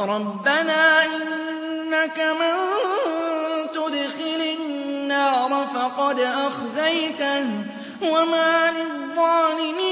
رَبَّنَا إِنَّكَ مَن تُدْخِلِ النَّارَ فَقَدْ أَخْزَيْتَهُ ۖ وَمَا لِلظَّالِمِينَ